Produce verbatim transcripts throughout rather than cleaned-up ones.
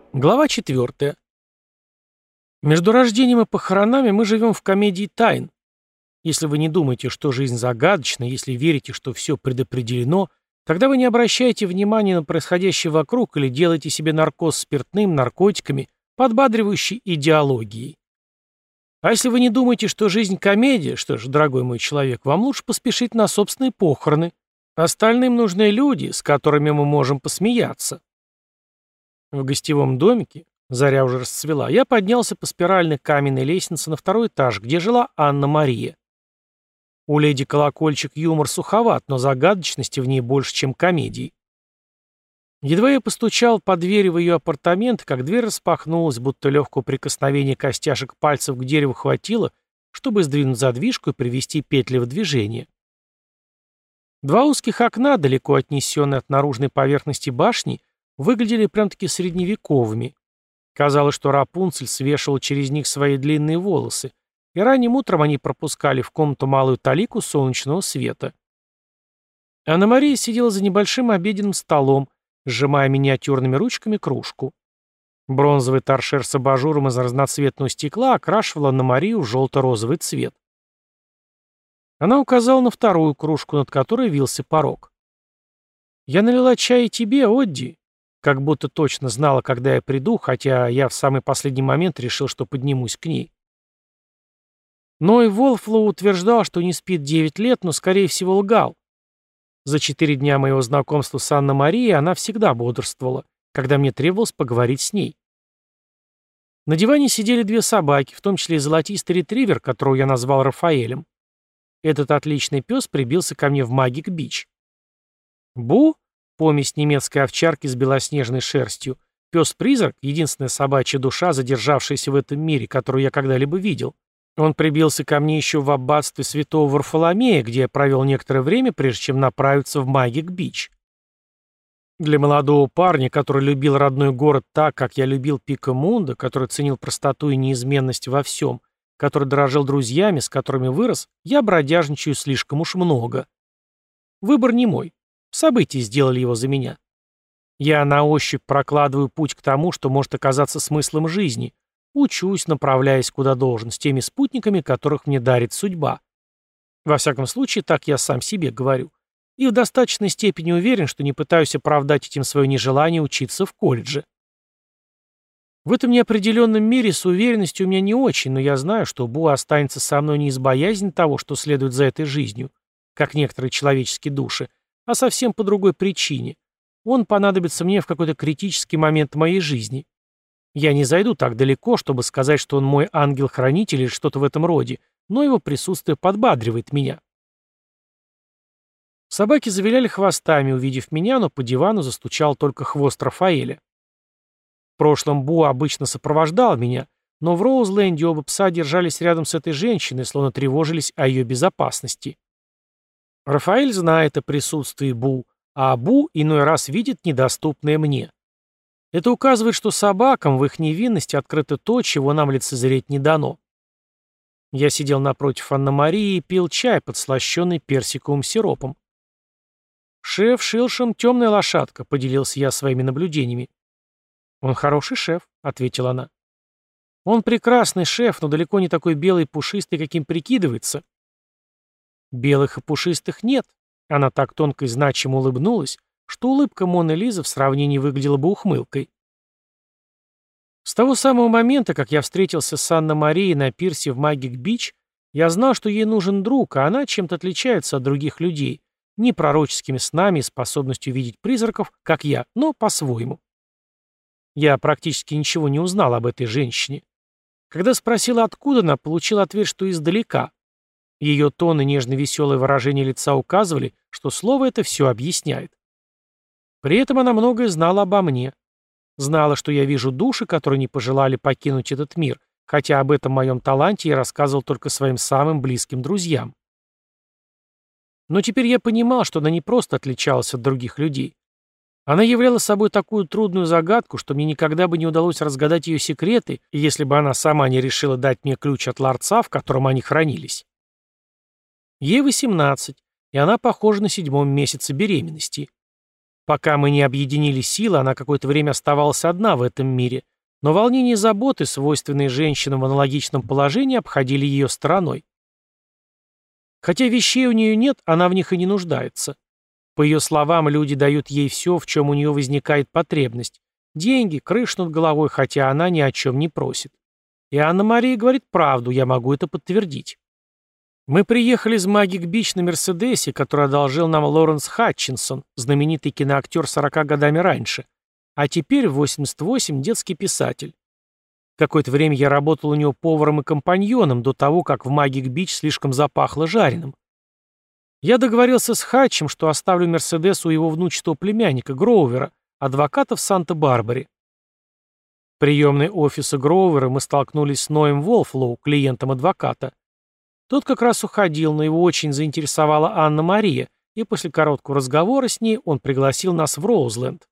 Глава четвертая. Между рождением и похоронами мы живем в комедии тайн. Если вы не думаете, что жизнь загадочна, если верите, что все предопределено, тогда вы не обращаете внимания на происходящее вокруг или делаете себе наркоз спиртным, наркотиками, подбадривающей идеологией. А если вы не думаете, что жизнь комедия, что ж, дорогой мой человек, вам лучше поспешить на собственные похороны. Остальным нужны люди, с которыми мы можем посмеяться. В гостевом домике, заря уже расцвела, я поднялся по спиральной каменной лестнице на второй этаж, где жила Анна-Мария. У леди Колокольчик юмор суховат, но загадочности в ней больше, чем комедий. Едва я постучал по двери в ее апартамент, как дверь распахнулась, будто легкого прикосновения костяшек пальцев к дереву хватило, чтобы сдвинуть задвижку и привести петли в движение. Два узких окна, далеко отнесенные от наружной поверхности башни, выглядели прям-таки средневековыми. Казалось, что Рапунцель свешивала через них свои длинные волосы, и ранним утром они пропускали в комнату малую талику солнечного света. Анна-Мария сидела за небольшим обеденным столом, сжимая миниатюрными ручками кружку. Бронзовый торшер с абажуром из разноцветного стекла окрашивал Анна-Марию в желто-розовый цвет. Она указала на вторую кружку, над которой вился порог. «Я налила чай и тебе, Одди», как будто точно знала, когда я приду, хотя я в самый последний момент решил, что поднимусь к ней. Ной Волфлоу утверждал, что не спит девять лет, но, скорее всего, лгал. За четыре дня моего знакомства с Анной-Марией она всегда бодрствовала, когда мне требовалось поговорить с ней. На диване сидели две собаки, в том числе и золотистый ретривер, которого я назвал Рафаэлем. Этот отличный пес прибился ко мне в Магик-Бич. Бу — помесь немецкой овчарки с белоснежной шерстью, пес-призрак — единственная собачья душа, задержавшаяся в этом мире, которую я когда-либо видел. Он прибился ко мне еще в аббатстве святого Варфоломея, где я провел некоторое время, прежде чем направиться в Магик-Бич. Для молодого парня, который любил родной город так, как я любил Пикамунда, который ценил простоту и неизменность во всем, который дорожил друзьями, с которыми вырос, я бродяжничаю слишком уж много. Выбор не мой. События сделали его за меня. Я на ощупь прокладываю путь к тому, что может оказаться смыслом жизни. Учусь, направляясь куда должен, с теми спутниками, которых мне дарит судьба. Во всяком случае, так я сам себе говорю. И в достаточной степени уверен, что не пытаюсь оправдать этим свое нежелание учиться в колледже. В этом неопределенном мире с уверенностью у меня не очень, но я знаю, что Бу останется со мной не из боязни того, что следует за этой жизнью, как некоторые человеческие души, а совсем по другой причине. Он понадобится мне в какой-то критический момент моей жизни. Я не зайду так далеко, чтобы сказать, что он мой ангел-хранитель или что-то в этом роде, но его присутствие подбадривает меня. Собаки завиляли хвостами, увидев меня, но по дивану застучал только хвост Рафаэля. В прошлом Бу обычно сопровождал меня, но в Роузленде оба пса держались рядом с этой женщиной, словно тревожились о ее безопасности. Рафаэль знает о присутствии Бу, а Бу иной раз видит недоступное мне. Это указывает, что собакам в их невинности открыто то, чего нам лицезреть не дано. Я сидел напротив Анны-Марии и пил чай, подслащенный персиковым сиропом. «Шеф Шилшем — темная лошадка», — поделился я своими наблюдениями. «Он хороший шеф», — ответила она. «Он прекрасный шеф, но далеко не такой белый и пушистый, каким прикидывается». «Белых и пушистых нет», — она так тонко и значимо улыбнулась, что улыбка Моны Лизы в сравнении выглядела бы ухмылкой. С того самого момента, как я встретился с Анной-Марией на пирсе в Магик-Бич, я знал, что ей нужен друг, а она чем-то отличается от других людей, не пророческими снами и способностью видеть призраков, как я, но по-своему. Я практически ничего не узнал об этой женщине. Когда спросила, откуда она, получил ответ, что издалека. Ее тон и нежно-веселое выражение лица указывали, что слово это все объясняет. При этом она многое знала обо мне. Знала, что я вижу души, которые не пожелали покинуть этот мир, хотя об этом моем таланте я рассказывал только своим самым близким друзьям. Но теперь я понимал, что она не просто отличалась от других людей. Она являла собой такую трудную загадку, что мне никогда бы не удалось разгадать ее секреты, если бы она сама не решила дать мне ключ от ларца, в котором они хранились. Ей восемнадцать, и она похожа на седьмом месяце беременности. Пока мы не объединили силы, она какое-то время оставалась одна в этом мире, но волнения и заботы, свойственные женщинам в аналогичном положении, обходили ее стороной. Хотя вещей у нее нет, она в них и не нуждается. По ее словам, люди дают ей все, в чем у нее возникает потребность. Деньги, крышу над головой, хотя она ни о чем не просит. И Анна-Мария говорит правду, я могу это подтвердить. Мы приехали из Магик-Бич на Мерседесе, который одолжил нам Лоренс Хатчинсон, знаменитый киноактер сорока годами раньше, а теперь в восемьдесят восемь детский писатель. Какое-то время я работал у него поваром и компаньоном до того, как в Магик-Бич слишком запахло жареным. Я договорился с Хатчем, что оставлю Мерседес у его внучатого племянника Гроувера, адвоката в Санта-Барбаре. В приемной офиса Гроувера мы столкнулись с Ноем Волфлоу, клиентом адвоката. Тот как раз уходил, но его очень заинтересовала Анна-Мария, и после короткого разговора с ней он пригласил нас в Роузленд.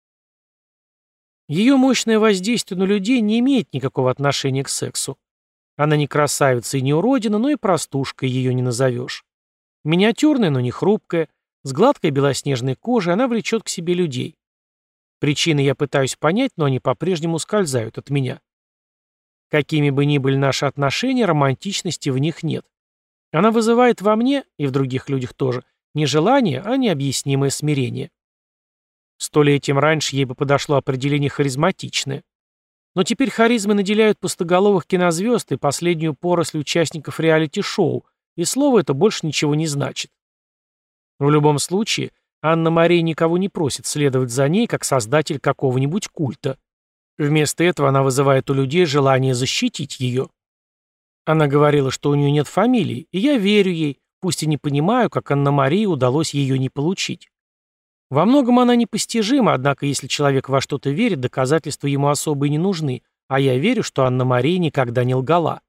Ее мощное воздействие на людей не имеет никакого отношения к сексу. Она не красавица и не уродина, но и простушкой ее не назовешь. Миниатюрная, но не хрупкая, с гладкой белоснежной кожей она влечет к себе людей. Причины я пытаюсь понять, но они по-прежнему ускользают от меня. Какими бы ни были наши отношения, романтичности в них нет. Она вызывает во мне, и в других людях тоже, не желание, а необъяснимое смирение. Столетием раньше ей бы подошло определение «харизматичное». Но теперь харизмы наделяют пустоголовых кинозвезд и последнюю поросль участников реалити-шоу, и слово это больше ничего не значит. В любом случае, Анна-Мария никого не просит следовать за ней, как создатель какого-нибудь культа. Вместо этого она вызывает у людей желание защитить ее. Она говорила, что у нее нет фамилии, и я верю ей, пусть и не понимаю, как Анна-Марии удалось ее не получить. Во многом она непостижима, однако если человек во что-то верит, доказательства ему особо и не нужны, а я верю, что Анна-Мария никогда не лгала.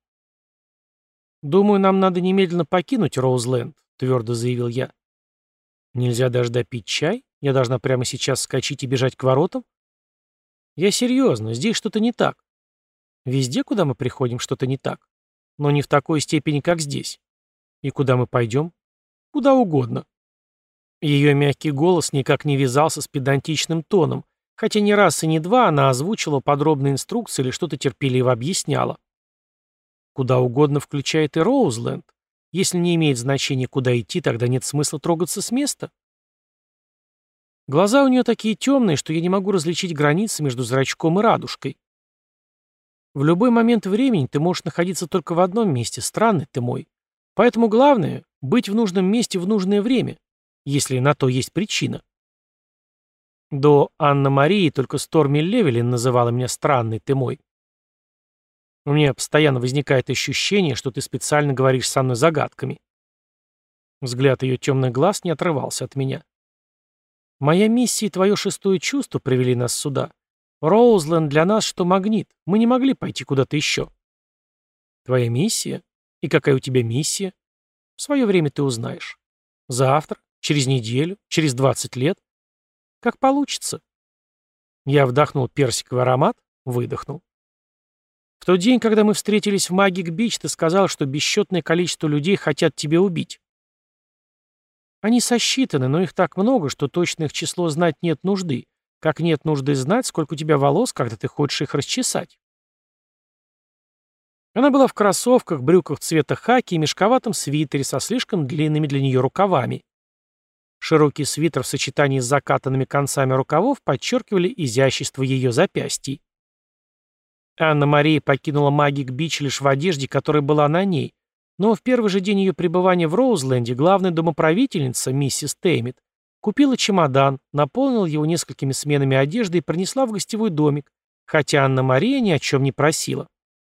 «Думаю, нам надо немедленно покинуть Роузленд», — твердо заявил я. «Нельзя даже допить чай? Я должна прямо сейчас вскочить и бежать к воротам?» «Я серьезно, здесь что-то не так». «Везде, куда мы приходим, что-то не так. Но не в такой степени, как здесь. И куда мы пойдем?» «Куда угодно». Ее мягкий голос никак не вязался с педантичным тоном, хотя ни раз и ни два она озвучила подробные инструкции или что-то терпеливо объясняла. Куда угодно включает и Роузленд. Если не имеет значения, куда идти, тогда нет смысла трогаться с места. Глаза у нее такие темные, что я не могу различить границы между зрачком и радужкой. В любой момент времени ты можешь находиться только в одном месте, странный ты мой. Поэтому главное — быть в нужном месте в нужное время, если на то есть причина. До Анны-Марии только Сторми Левелин называла меня странный ты мой. У меня постоянно возникает ощущение, что ты специально говоришь со мной загадками. Взгляд ее темных глаз не отрывался от меня. Моя миссия и твое шестое чувство привели нас сюда. Роузленд для нас что магнит. Мы не могли пойти куда-то еще. Твоя миссия? И какая у тебя миссия? В свое время ты узнаешь. Завтра, через неделю, через двадцать лет. Как получится. Я вдохнул персиковый аромат, выдохнул. В тот день, когда мы встретились в Магик-Бич, ты сказал, что бесчетное количество людей хотят тебя убить. Они сосчитаны, но их так много, что точно их число знать нет нужды, как нет нужды знать, сколько у тебя волос, когда ты хочешь их расчесать. Она была в кроссовках, брюках цвета хаки и мешковатом свитере со слишком длинными для нее рукавами. Широкий свитер в сочетании с закатанными концами рукавов подчеркивали изящество ее запястий. Анна-Мария покинула Магик-Бич лишь в одежде, которая была на ней, но в первый же день ее пребывания в Роузленде главная домоправительница, миссис Теймит, купила чемодан, наполнила его несколькими сменами одежды и принесла в гостевой домик, хотя Анна-Мария ни о чем не просила.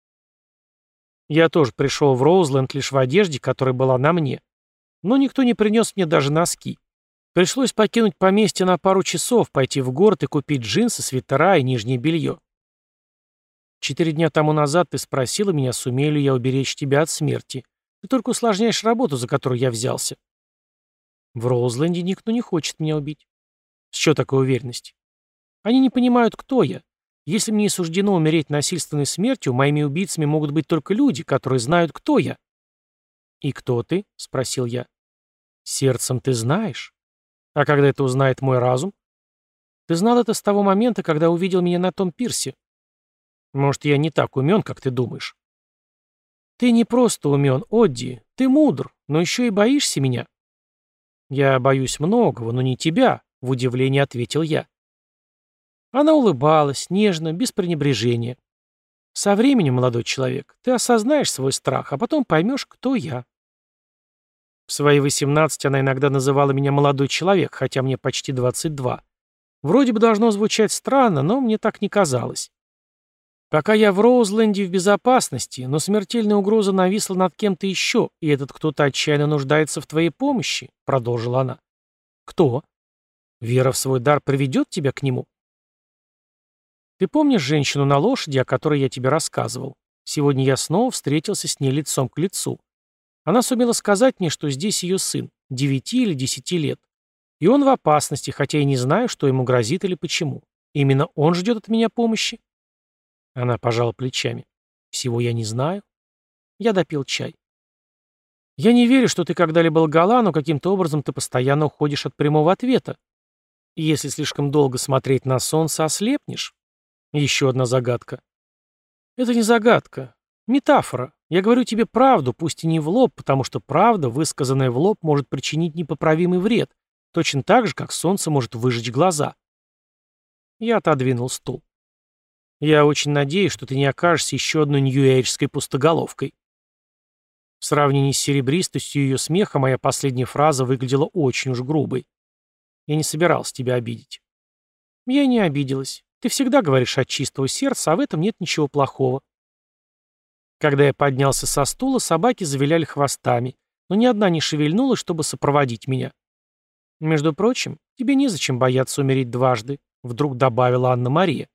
Я тоже пришел в Роузленд лишь в одежде, которая была на мне, но никто не принес мне даже носки. Пришлось покинуть поместье на пару часов, пойти в город и купить джинсы, свитера и нижнее белье. Четыре дня тому назад ты спросила меня, сумею ли я уберечь тебя от смерти. Ты только усложняешь работу, за которую я взялся. В Роузленде никто не хочет меня убить. С чего такая уверенность? Они не понимают, кто я. Если мне суждено умереть насильственной смертью, моими убийцами могут быть только люди, которые знают, кто я. «И кто ты?» — спросил я. «Сердцем ты знаешь. А когда это узнает мой разум? Ты знал это с того момента, когда увидел меня на том пирсе. Может, я не так умен, как ты думаешь. Ты не просто умен, Одди, ты мудр, но еще и боишься меня. Я боюсь многого, но не тебя, в удивлении ответил я. Она улыбалась, нежно, без пренебрежения. Со временем, молодой человек, ты осознаешь свой страх, а потом поймешь, кто я. В свои восемнадцать она иногда называла меня молодой человек, хотя мне почти двадцать два. Вроде бы должно звучать странно, но мне так не казалось. Пока я в Роузленде в безопасности, но смертельная угроза нависла над кем-то еще, и этот кто-то отчаянно нуждается в твоей помощи, продолжила она. Кто? Вера в свой дар приведет тебя к нему? Ты помнишь женщину на лошади, о которой я тебе рассказывал? Сегодня я снова встретился с ней лицом к лицу. Она сумела сказать мне, что здесь ее сын, девяти или десяти лет. И он в опасности, хотя и не знаю, что ему грозит или почему. Именно он ждет от меня помощи? Она пожала плечами. Всего я не знаю. Я допил чай. Я не верю, что ты когда-либо лгала, но каким-то образом ты постоянно уходишь от прямого ответа. И если слишком долго смотреть на солнце, ослепнешь. Еще одна загадка. Это не загадка. Метафора. Я говорю тебе правду, пусть и не в лоб, потому что правда, высказанная в лоб, может причинить непоправимый вред, точно так же, как солнце может выжечь глаза. Я отодвинул стул. Я очень надеюсь, что ты не окажешься еще одной нью-эйджской пустоголовкой. В сравнении с серебристостью ее смеха моя последняя фраза выглядела очень уж грубой. Я не собирался тебя обидеть. Я не обиделась. Ты всегда говоришь от чистого сердца, а в этом нет ничего плохого. Когда я поднялся со стула, собаки завиляли хвостами, но ни одна не шевельнулась, чтобы сопроводить меня. Между прочим, тебе незачем бояться умереть дважды, вдруг добавила Анна-Мария.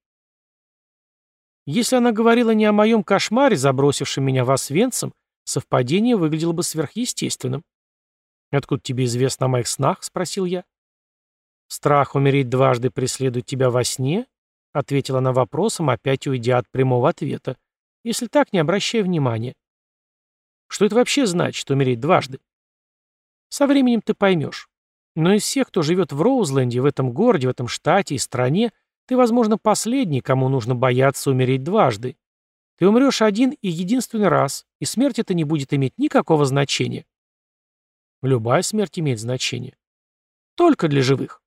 Если она говорила не о моем кошмаре, забросившем меня в Освенцим, совпадение выглядело бы сверхъестественным. «Откуда тебе известно о моих снах?» — спросил я. «Страх умереть дважды преследует тебя во сне?» — ответила она вопросом, опять уйдя от прямого ответа. «Если так, не обращай внимания». «Что это вообще значит, умереть дважды?» «Со временем ты поймешь. Но из всех, кто живет в Роузленде, в этом городе, в этом штате и стране, ты, возможно, последний, кому нужно бояться умереть дважды. Ты умрешь один и единственный раз, и смерть это не будет иметь никакого значения». «Любая смерть имеет значение. Только для живых».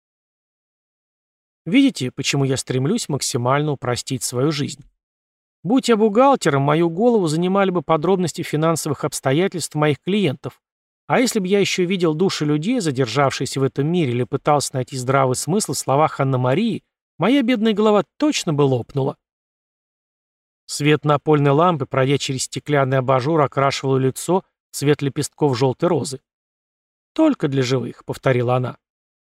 Видите, почему я стремлюсь максимально упростить свою жизнь? Будь я бухгалтером, мою голову занимали бы подробности финансовых обстоятельств моих клиентов. А если бы я еще видел души людей, задержавшихся в этом мире, или пытался найти здравый смысл в словах Анны-Марии, моя бедная голова точно бы лопнула. Свет напольной лампы, пройдя через стеклянный абажур, окрашивал лицо в цвет лепестков желтой розы. «Только для живых», — повторила она.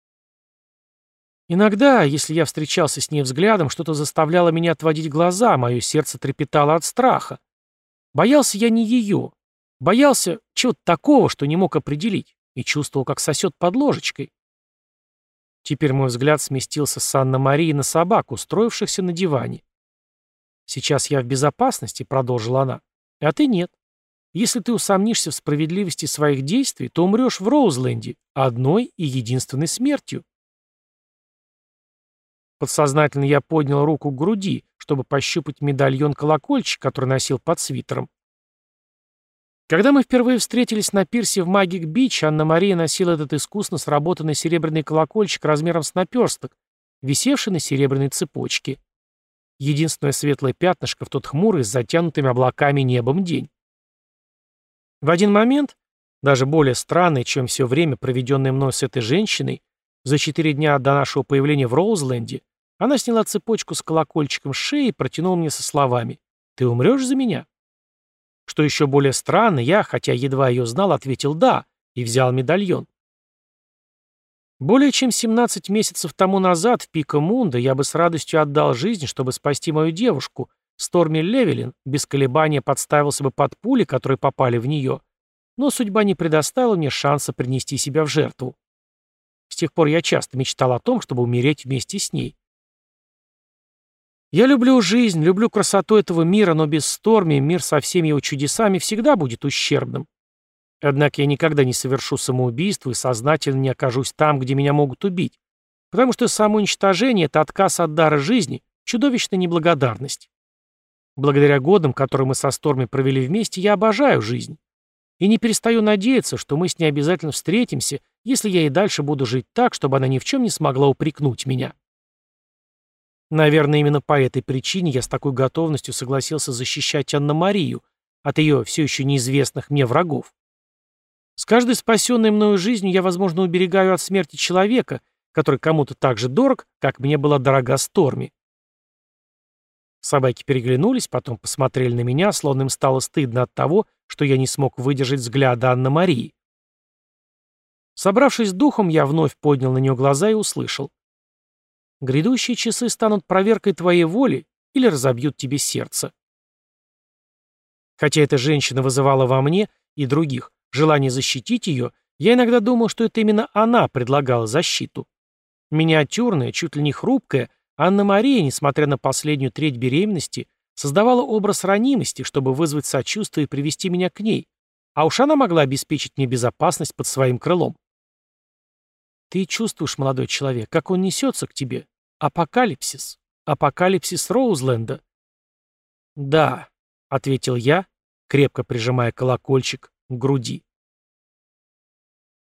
Иногда, если я встречался с ней взглядом, что-то заставляло меня отводить глаза, мое сердце трепетало от страха. Боялся я не ее. Боялся чего-то такого, что не мог определить, и чувствовал, как сосет под ложечкой. Теперь мой взгляд сместился с Анны-Марии на собак, устроившихся на диване. «Сейчас я в безопасности», — продолжила она, — «а ты нет. Если ты усомнишься в справедливости своих действий, то умрешь в Роузленде одной и единственной смертью». Подсознательно я поднял руку к груди, чтобы пощупать медальон-колокольчик, который носил под свитером. Когда мы впервые встретились на пирсе в Магик-Бич, Анна-Мария носила этот искусно сработанный серебряный колокольчик размером с наперсток, висевший на серебряной цепочке. Единственное светлое пятнышко в тот хмурый с затянутыми облаками небом день. В один момент, даже более странный, чем все время, проведенное мной с этой женщиной, за четыре дня до нашего появления в Роузленде, она сняла цепочку с колокольчиком с шеи и протянула мне со словами: «Ты умрешь за меня?» Что еще более странно, я, хотя едва ее знал, ответил «да» и взял медальон. Более чем семнадцать месяцев тому назад в Пико Мунда я бы с радостью отдал жизнь, чтобы спасти мою девушку, Сторми Левелин, без колебания подставился бы под пули, которые попали в нее, но судьба не предоставила мне шанса принести себя в жертву. С тех пор я часто мечтал о том, чтобы умереть вместе с ней. Я люблю жизнь, люблю красоту этого мира, но без Сторми мир со всеми его чудесами всегда будет ущербным. Однако я никогда не совершу самоубийство и сознательно не окажусь там, где меня могут убить. Потому что самоуничтожение — это отказ от дара жизни, чудовищная неблагодарность. Благодаря годам, которые мы со Сторми провели вместе, я обожаю жизнь. И не перестаю надеяться, что мы с ней обязательно встретимся, если я и дальше буду жить так, чтобы она ни в чем не смогла упрекнуть меня. Наверное, именно по этой причине я с такой готовностью согласился защищать Анна-Марию от ее все еще неизвестных мне врагов. С каждой спасенной мною жизнью я, возможно, уберегаю от смерти человека, который кому-то так же дорог, как мне была дорога Сторми. Собаки переглянулись, потом посмотрели на меня, словно им стало стыдно от того, что я не смог выдержать взгляда Анны-Марии. Собравшись с духом, я вновь поднял на нее глаза и услышал: «Грядущие часы станут проверкой твоей воли или разобьют тебе сердце». Хотя эта женщина вызывала во мне и других желание защитить ее, я иногда думал, что это именно она предлагала защиту. Миниатюрная, чуть ли не хрупкая, Анна-Мария, несмотря на последнюю треть беременности, создавала образ ранимости, чтобы вызвать сочувствие и привести меня к ней, а уж она могла обеспечить мне безопасность под своим крылом. Ты чувствуешь, молодой человек, как он несется к тебе? Апокалипсис. Апокалипсис Роузленда. Да, — ответил я, крепко прижимая колокольчик к груди.